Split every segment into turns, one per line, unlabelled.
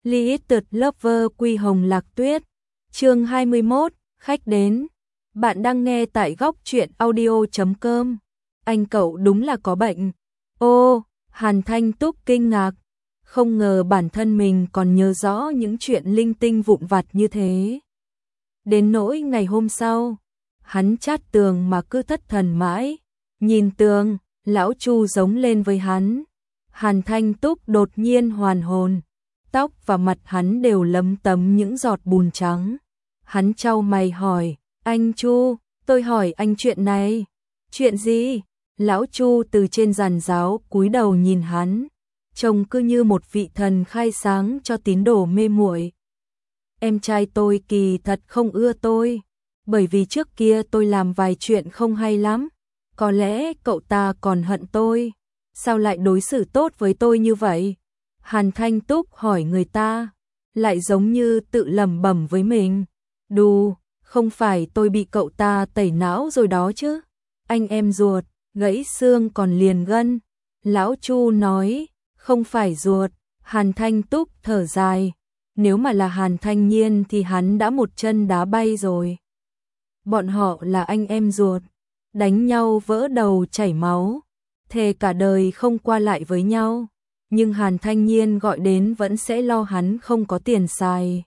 Limited Lover Quy Hồng Lạc Tuyết. Chương 21, khách đến. Bạn đang nghe tại góc truyện audio.com. Anh cậu đúng là có bệnh. Ô, Hàn Thanh Túc kinh ngạc. Không ngờ bản thân mình còn nhớ rõ những chuyện linh tinh vụn vặt như thế. Đến nỗi ngày hôm sau, hắn chát tường mà cứ thất thần mãi. Nhìn tường, lão Chu giống lên với hắn. Hàn Thanh Túc đột nhiên hoàn hồn. Tóc và mặt hắn đều lấm tấm những giọt bùn trắng. Hắn chau mày hỏi, anh Chu, tôi hỏi anh chuyện này. Chuyện gì? Lão Chu từ trên giàn giáo cúi đầu nhìn hắn, trông cứ như một vị thần khai sáng cho tín đồ mê muội. Em trai tôi kỳ thật không ưa tôi, bởi vì trước kia tôi làm vài chuyện không hay lắm. Có lẽ cậu ta còn hận tôi. Sao lại đối xử tốt với tôi như vậy? Hàn Thanh Túc hỏi người ta, lại giống như tự lẩm bẩm với mình. Đù, không phải tôi bị cậu ta tẩy não rồi đó chứ. Anh em ruột, gãy xương còn liền gân. Lão Chu nói, không phải ruột. Hàn Thanh Túc thở dài. Nếu mà là Hàn Thanh Nhiên thì hắn đã một chân đá bay rồi. Bọn họ là anh em ruột, đánh nhau vỡ đầu chảy máu, thề cả đời không qua lại với nhau. Nhưng Hàn Thanh Nhiên gọi đến vẫn sẽ lo hắn không có tiền xài.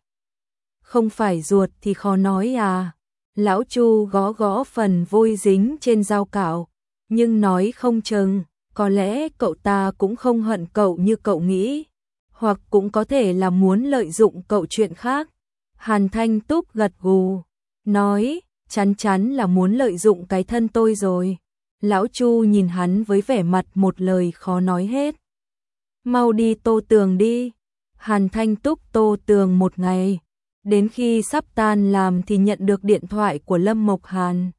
Không phải ruột thì khó nói à. Lão Chu gõ gõ phần vôi dính trên dao cạo, nhưng nói không chừng, có lẽ cậu ta cũng không hận cậu như cậu nghĩ, hoặc cũng có thể là muốn lợi dụng cậu chuyện khác. Hàn Thanh Túc gật gù, nói, chắn chắn là muốn lợi dụng cái thân tôi rồi. Lão Chu nhìn hắn với vẻ mặt một lời khó nói hết. Mau đi tô tường đi. Hàn Thanh Túc tô tường một ngày. Đến khi sắp tan làm thì nhận được điện thoại của Lâm Mộc Hàn.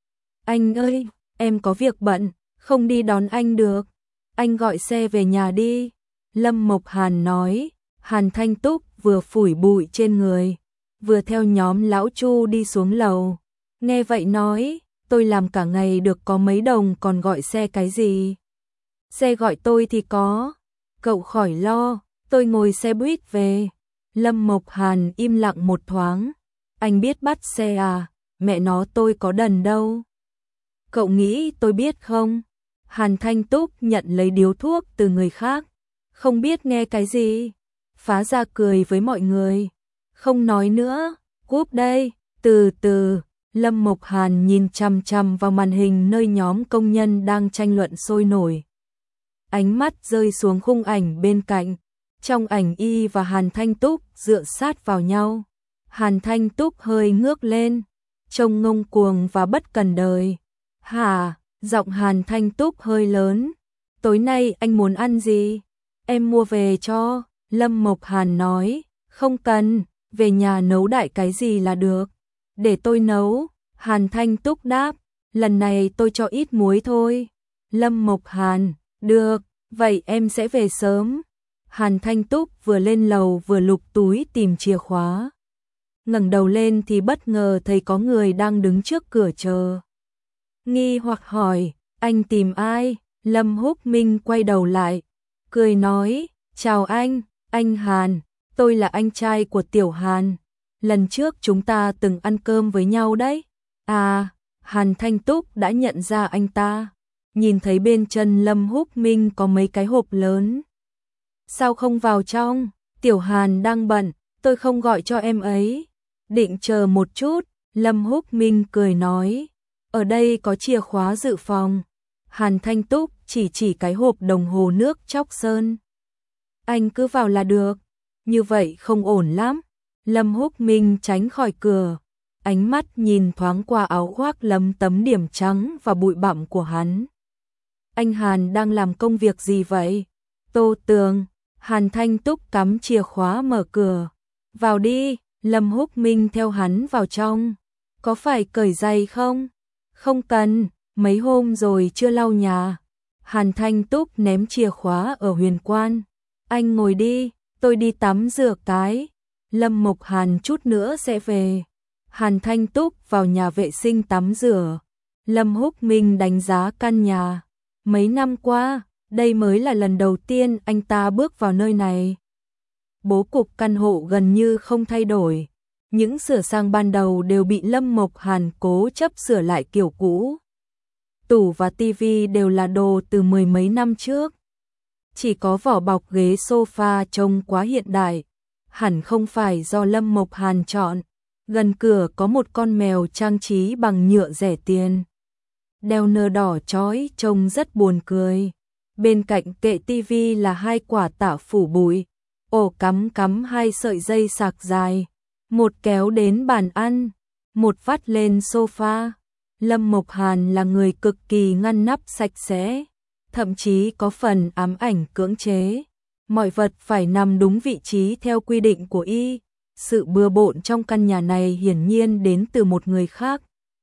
Anh ơi, em có việc bận, không đi đón anh được. Anh gọi xe về nhà đi. Lâm Mộc Hàn nói. Hàn Thanh Túc vừa phủi bụi trên người, vừa theo nhóm lão Chu đi xuống lầu. Nghe vậy nói, tôi làm cả ngày được có mấy đồng còn gọi xe cái gì. Xe gọi tôi thì có. Cậu khỏi lo, tôi ngồi xe buýt về. Lâm Mộc Hàn im lặng một thoáng. Anh biết bắt xe à? Mẹ nó tôi có đần đâu. Cậu nghĩ tôi biết không? Hàn Thanh Túc nhận lấy điếu thuốc từ người khác. Không biết nghe cái gì? Phá ra cười với mọi người. Không nói nữa, cúp đây, từ từ. Lâm Mộc Hàn nhìn chằm chằm vào màn hình nơi nhóm công nhân đang tranh luận sôi nổi. Ánh mắt rơi xuống khung ảnh bên cạnh. Trong ảnh y và Hàn Thanh Túc dựa sát vào nhau. Hàn Thanh Túc hơi ngước lên, trông ngông cuồng và bất cần đời. Hả? Giọng Hàn Thanh Túc hơi lớn. Tối nay anh muốn ăn gì? Em mua về cho. Lâm Mộc Hàn nói. Không cần, về nhà nấu đại cái gì là được. Để tôi nấu. Hàn Thanh Túc đáp. Lần này tôi cho ít muối thôi. Lâm Mộc Hàn. Được, vậy em sẽ về sớm. Hàn Thanh Túc vừa lên lầu vừa lục túi tìm chìa khóa. Ngẩng đầu lên thì bất ngờ thấy có người đang đứng trước cửa chờ. Nghi hoặc hỏi, anh tìm ai? Lâm Húc Minh quay đầu lại, cười nói, chào anh Hàn, tôi là anh trai của Tiểu Hàn. Lần trước chúng ta từng ăn cơm với nhau đấy. À, Hàn Thanh Túc đã nhận ra anh ta. Nhìn thấy bên chân Lâm Húc Minh có mấy cái hộp lớn. Sao không vào trong? Tiểu Hàn đang bận, tôi không gọi cho em ấy. Định chờ một chút, Lâm Húc Minh cười nói. Ở đây có chìa khóa dự phòng. Hàn Thanh Túc chỉ cái hộp đồng hồ nước Chóc Sơn. Anh cứ vào là được. Như vậy không ổn lắm. Lâm Húc Minh tránh khỏi cửa. Ánh mắt nhìn thoáng qua áo khoác lấm tấm điểm trắng và bụi bặm của hắn. Anh Hàn đang làm công việc gì vậy? Tô tường. Hàn Thanh Túc cắm chìa khóa mở cửa. Vào đi. Lâm Húc Minh theo hắn vào trong. Có phải cởi giày không? Không cần, mấy hôm rồi chưa lau nhà. Hàn Thanh Túc ném chìa khóa ở huyền quan. Anh ngồi đi, tôi đi tắm rửa cái. Lâm Mộc Hàn chút nữa sẽ về. Hàn Thanh Túc vào nhà vệ sinh tắm rửa. Lâm Húc Minh đánh giá căn nhà. Mấy năm qua, đây mới là lần đầu tiên anh ta bước vào nơi này. bố cục căn hộ gần như không thay đổi. Những sửa sang ban đầu đều bị Lâm Mộc Hàn cố chấp sửa lại kiểu cũ. Tủ và tivi đều là đồ từ mười mấy năm trước. Chỉ có vỏ bọc ghế sofa trông quá hiện đại. Hẳn không phải do Lâm Mộc Hàn chọn. Gần cửa có một con mèo trang trí bằng nhựa rẻ tiền. Đeo nơ đỏ chói trông rất buồn cười. Bên cạnh kệ tivi là hai quả táo phủ bụi. Ổ cắm hai sợi dây sạc dài. Một kéo đến bàn ăn, một vắt lên sofa. Lâm Mộc Hàn là người cực kỳ ngăn nắp sạch sẽ, thậm chí có phần ám ảnh cưỡng chế. Mọi vật phải nằm đúng vị trí theo quy định của y. Sự bừa bộn trong căn nhà này hiển nhiên đến từ một người khác.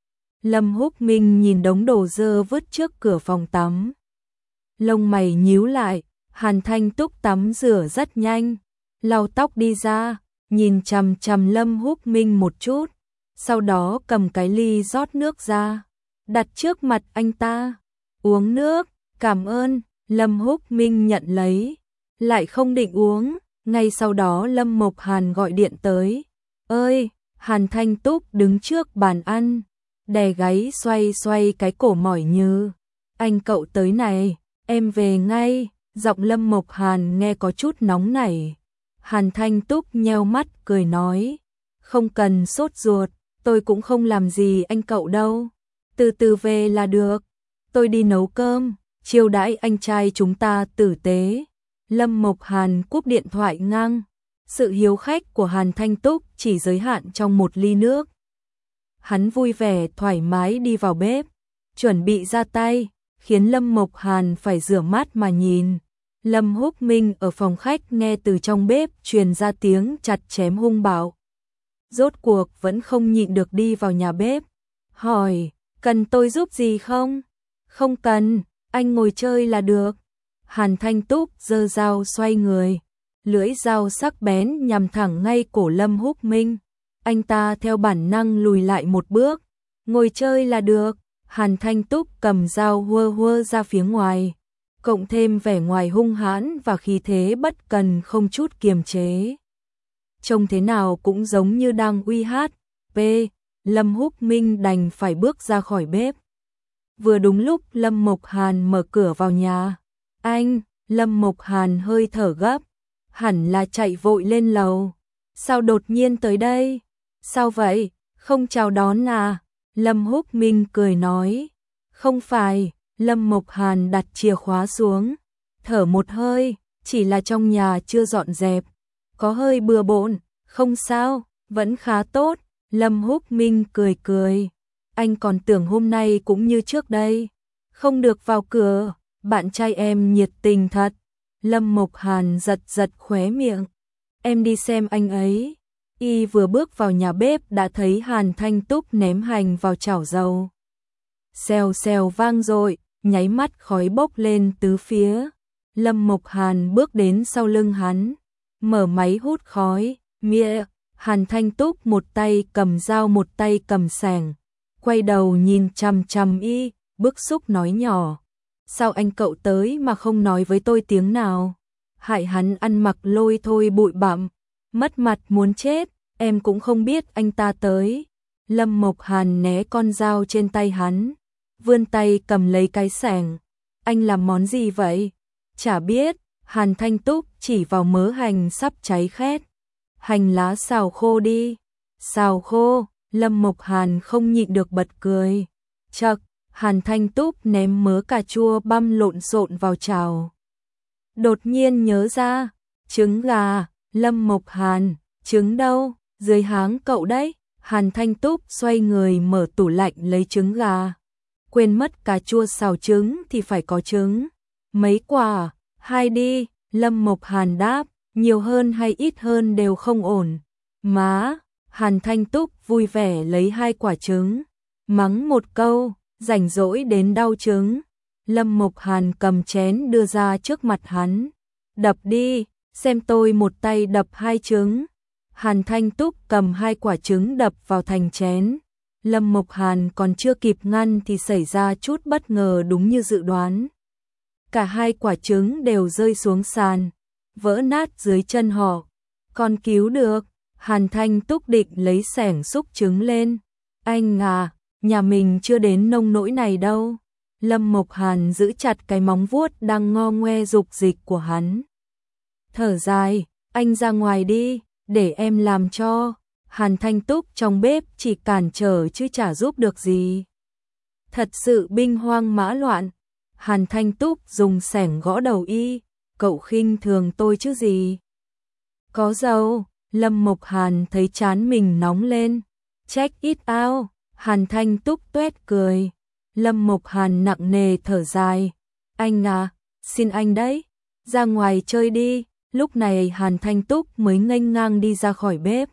Lâm Húc Minh nhìn đống đồ dơ vứt trước cửa phòng tắm. Lông mày nhíu lại, Hàn Thanh Túc tắm rửa rất nhanh, lau tóc đi ra, nhìn chằm chằm Lâm Húc Minh một chút, sau đó cầm cái ly rót nước ra, đặt trước mặt anh ta. Uống nước, cảm ơn. Lâm Húc Minh nhận lấy, lại không định uống. Ngay sau đó Lâm Mộc Hàn gọi điện tới. Ơi, Hàn Thanh Túc đứng trước bàn ăn, đè gáy xoay xoay cái cổ mỏi như. Anh cậu tới này, em về ngay. Giọng Lâm Mộc Hàn nghe có chút nóng nảy. Hàn Thanh Túc nheo mắt cười nói. Không cần sốt ruột, tôi cũng không làm gì anh cậu đâu. Từ từ về là được. Tôi đi nấu cơm, chiêu đãi anh trai chúng ta tử tế. Lâm Mộc Hàn cúp điện thoại ngang. Sự hiếu khách của Hàn Thanh Túc chỉ giới hạn trong một ly nước. Hắn vui vẻ thoải mái đi vào bếp, chuẩn bị ra tay, khiến Lâm Mộc Hàn phải rửa mắt mà nhìn. Lâm Húc Minh ở phòng khách nghe từ trong bếp truyền ra tiếng chặt chém hung bạo. Rốt cuộc vẫn không nhịn được đi vào nhà bếp, hỏi, cần tôi giúp gì không? Không cần, anh ngồi chơi là được. Hàn Thanh Túc giơ dao xoay người, lưỡi dao sắc bén nhằm thẳng ngay cổ Lâm Húc Minh. Anh ta theo bản năng lùi lại một bước, ngồi chơi là được. Hàn Thanh Túc cầm dao hua hua ra phía ngoài, cộng thêm vẻ ngoài hung hãn và khí thế bất cần không chút kiềm chế. Trông thế nào cũng giống như đang uy hát. Lâm Húc Minh đành phải bước ra khỏi bếp. Vừa đúng lúc Lâm Mộc Hàn mở cửa vào nhà. Anh, Lâm Mộc Hàn hơi thở gấp, hẳn là chạy vội lên lầu. Sao đột nhiên tới đây? Sao vậy? Không chào đón à? Lâm Húc Minh cười nói. Không phải. Lâm Mộc Hàn đặt chìa khóa xuống, thở một hơi, chỉ là trong nhà chưa dọn dẹp, có hơi bừa bộn. Không sao, vẫn khá tốt. Lâm Húc Minh cười cười. Anh còn tưởng hôm nay cũng như trước đây, không được vào cửa. Bạn trai em nhiệt tình thật. Lâm Mộc Hàn giật giật khóe miệng. Em đi xem anh ấy. Y vừa bước vào nhà bếp đã thấy Hàn Thanh Túc ném hành vào chảo dầu. Xèo xèo vang dội, nháy mắt khói bốc lên tứ phía. Lâm Mộc Hàn bước đến sau lưng hắn, mở máy hút khói. Mía. Hàn Thanh Túc một tay cầm dao một tay cầm xẻng, quay đầu nhìn chằm chằm Y, bức xúc nói nhỏ. Sao anh cậu tới mà không nói với tôi tiếng nào? Hại hắn ăn mặc lôi thôi bụi bặm, mất mặt muốn chết. Em cũng không biết anh ta tới. Lâm Mộc Hàn né con dao trên tay hắn, vươn tay cầm lấy cái xẻng. Anh làm món gì vậy? Chả biết. Hàn Thanh Túc chỉ vào mớ hành sắp cháy khét. Hành lá xào khô đi. Xào khô? Lâm Mộc Hàn không nhịn được bật cười. Chậc. Hàn Thanh Túc ném mớ cà chua băm lộn xộn vào chảo. Đột nhiên nhớ ra, trứng gà. Lâm Mộc Hàn, trứng đâu? Dưới háng cậu đấy. Hàn Thanh Túc xoay người mở tủ lạnh lấy trứng gà. Quên mất cà chua xào trứng thì phải có trứng. Mấy quả? 2 đi. Lâm Mộc Hàn đáp, nhiều hơn hay ít hơn đều không ổn. Má. Hàn Thanh Túc vui vẻ lấy 2 quả trứng, mắng một câu, rảnh rỗi đến đau trứng. Lâm Mộc Hàn cầm chén đưa ra trước mặt hắn. Đập đi, xem tôi một tay đập 2 trứng. Hàn Thanh Túc cầm 2 quả trứng đập vào thành chén. Lâm Mộc Hàn còn chưa kịp ngăn thì xảy ra chút bất ngờ đúng như dự đoán. Cả 2 quả trứng đều rơi xuống sàn, vỡ nát dưới chân họ. Còn cứu được. Hàn Thanh Túc định lấy xẻng xúc trứng lên. Anh à, nhà mình chưa đến nông nỗi này đâu. Lâm Mộc Hàn giữ chặt cái móng vuốt đang ngo ngoe dục dịch của hắn. Thở dài, anh ra ngoài đi, để em làm cho. Hàn Thanh Túc trong bếp chỉ cản trở chứ chả giúp được gì. Thật sự binh hoang mã loạn. Hàn Thanh Túc dùng xẻng gõ đầu y. Cậu khinh thường tôi chứ gì. Có dâu. Lâm Mộc Hàn thấy trán mình nóng lên. Check it out. Hàn Thanh Túc tuét cười. Lâm Mộc Hàn nặng nề thở dài. Anh à, xin anh đấy. Ra ngoài chơi đi. Lúc này Hàn Thanh Túc mới nghênh ngang đi ra khỏi bếp.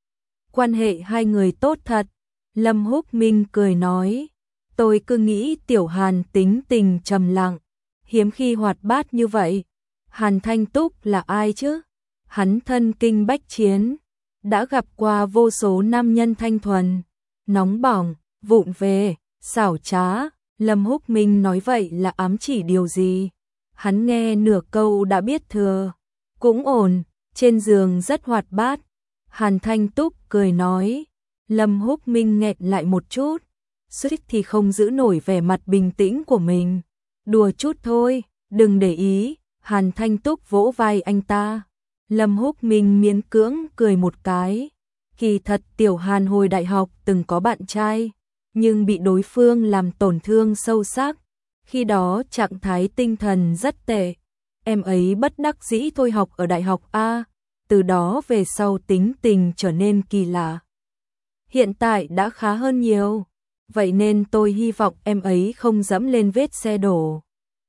Quan hệ hai người tốt thật. Lâm Húc Minh cười nói. Tôi cứ nghĩ Tiểu Hàn tính tình trầm lặng, hiếm khi hoạt bát như vậy. Hàn Thanh Túc là ai chứ? Hắn thân kinh bách chiến, đã gặp qua vô số nam nhân thanh thuần, nóng bỏng, vụng về, xảo trá. Lâm Húc Minh nói vậy là ám chỉ điều gì? Hắn nghe nửa câu đã biết thừa. Cũng ổn, trên giường rất hoạt bát. Hàn Thanh Túc cười nói. Lâm Húc Minh nghẹn lại một chút, suýt thì không giữ nổi vẻ mặt bình tĩnh của mình. Đùa chút thôi, đừng để ý. Hàn Thanh Túc vỗ vai anh ta. Lâm Húc Minh miễn cưỡng cười một cái. Kỳ thật Tiểu Hàn hồi đại học từng có bạn trai, nhưng bị đối phương làm tổn thương sâu sắc. Khi đó trạng thái tinh thần rất tệ. Em ấy bất đắc dĩ thôi học ở đại học A. Từ đó về sau tính tình trở nên kỳ lạ. Hiện tại đã khá hơn nhiều. Vậy nên tôi hy vọng em ấy không dẫm lên vết xe đổ.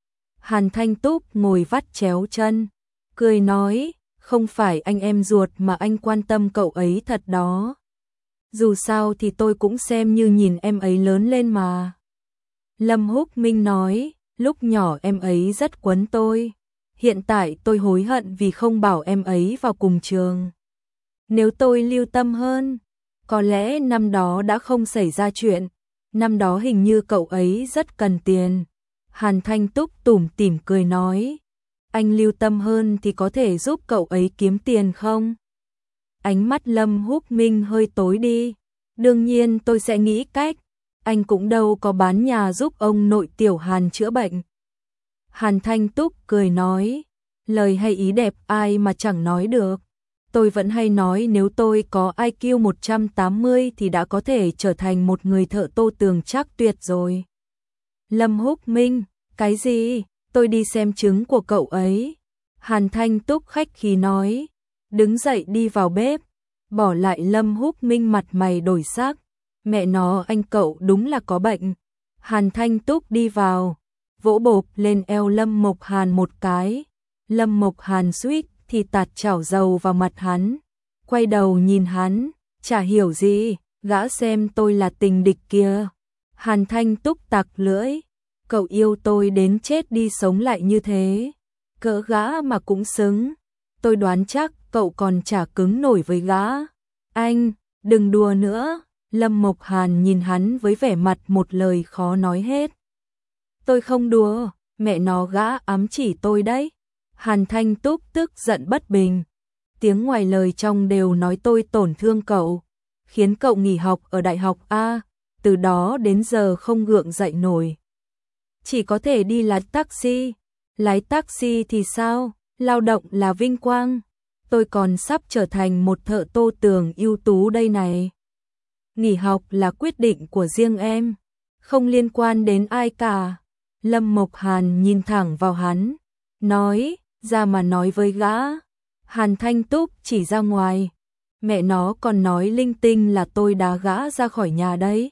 Hàn Thanh Túc ngồi vắt chéo chân, cười nói, không phải anh em ruột mà anh quan tâm cậu ấy thật đó. Dù sao thì tôi cũng xem như nhìn em ấy lớn lên mà. Lâm Húc Minh nói, lúc nhỏ em ấy rất quấn tôi. Hiện tại tôi hối hận vì không bảo em ấy vào cùng trường. Nếu tôi lưu tâm hơn, có lẽ năm đó đã không xảy ra chuyện. Năm đó hình như cậu ấy rất cần tiền. Hàn Thanh Túc tủm tỉm cười nói, anh lưu tâm hơn thì có thể giúp cậu ấy kiếm tiền không? Ánh mắt Lâm Húc Minh hơi tối đi. Đương nhiên tôi sẽ nghĩ cách. Anh cũng đâu có bán nhà giúp ông nội Tiểu Hàn chữa bệnh. Hàn Thanh Túc cười nói, lời hay ý đẹp ai mà chẳng nói được. Tôi vẫn hay nói nếu tôi có IQ 180 thì đã có thể trở thành một người thợ tô tường chắc tuyệt rồi. Lâm Húc Minh, cái gì? Tôi đi xem trứng của cậu ấy. Hàn Thanh Túc khách khí nói, đứng dậy đi vào bếp, bỏ lại Lâm Húc Minh mặt mày đổi sắc. Mẹ nó, anh cậu đúng là có bệnh. Hàn Thanh Túc đi vào, vỗ bộp lên eo Lâm Mộc Hàn một cái. Lâm Mộc Hàn suýt thì tạt chảo dầu vào mặt hắn. Quay đầu nhìn hắn, chả hiểu gì, gã xem tôi là tình địch kia. Hàn Thanh Túc tặc lưỡi, cậu yêu tôi đến chết đi sống lại như thế. Cỡ gã mà cũng xứng. Tôi đoán chắc cậu còn chả cứng nổi với gã. Anh, đừng đùa nữa. Lâm Mộc Hàn nhìn hắn với vẻ mặt một lời khó nói hết. Tôi không đùa, mẹ nó gã ám chỉ tôi đấy. Hàn Thanh Túc tức giận bất bình. Tiếng ngoài lời trong đều nói tôi tổn thương cậu, khiến cậu nghỉ học ở đại học A, từ đó đến giờ không gượng dậy nổi. Chỉ có thể đi lái taxi. Lái taxi thì sao? Lao động là vinh quang. Tôi còn sắp trở thành một thợ tô tường ưu tú đây này. Nghỉ học là quyết định của riêng em, không liên quan đến ai cả. Lâm Mộc Hàn nhìn thẳng vào hắn, nói, ra mà nói với gã. Hàn Thanh Túc chỉ ra ngoài, mẹ nó còn nói linh tinh là tôi đá gã ra khỏi nhà đấy.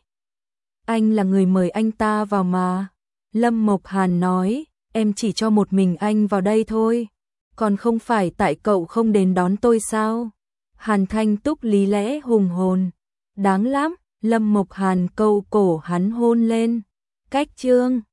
Anh là người mời anh ta vào mà. Lâm Mộc Hàn nói, em chỉ cho một mình anh vào đây thôi, còn không phải tại cậu không đến đón tôi sao? Hàn Thanh Túc lý lẽ hùng hồn, đáng lắm. Lâm Mộc Hàn câu cổ hắn hôn lên. Cách chương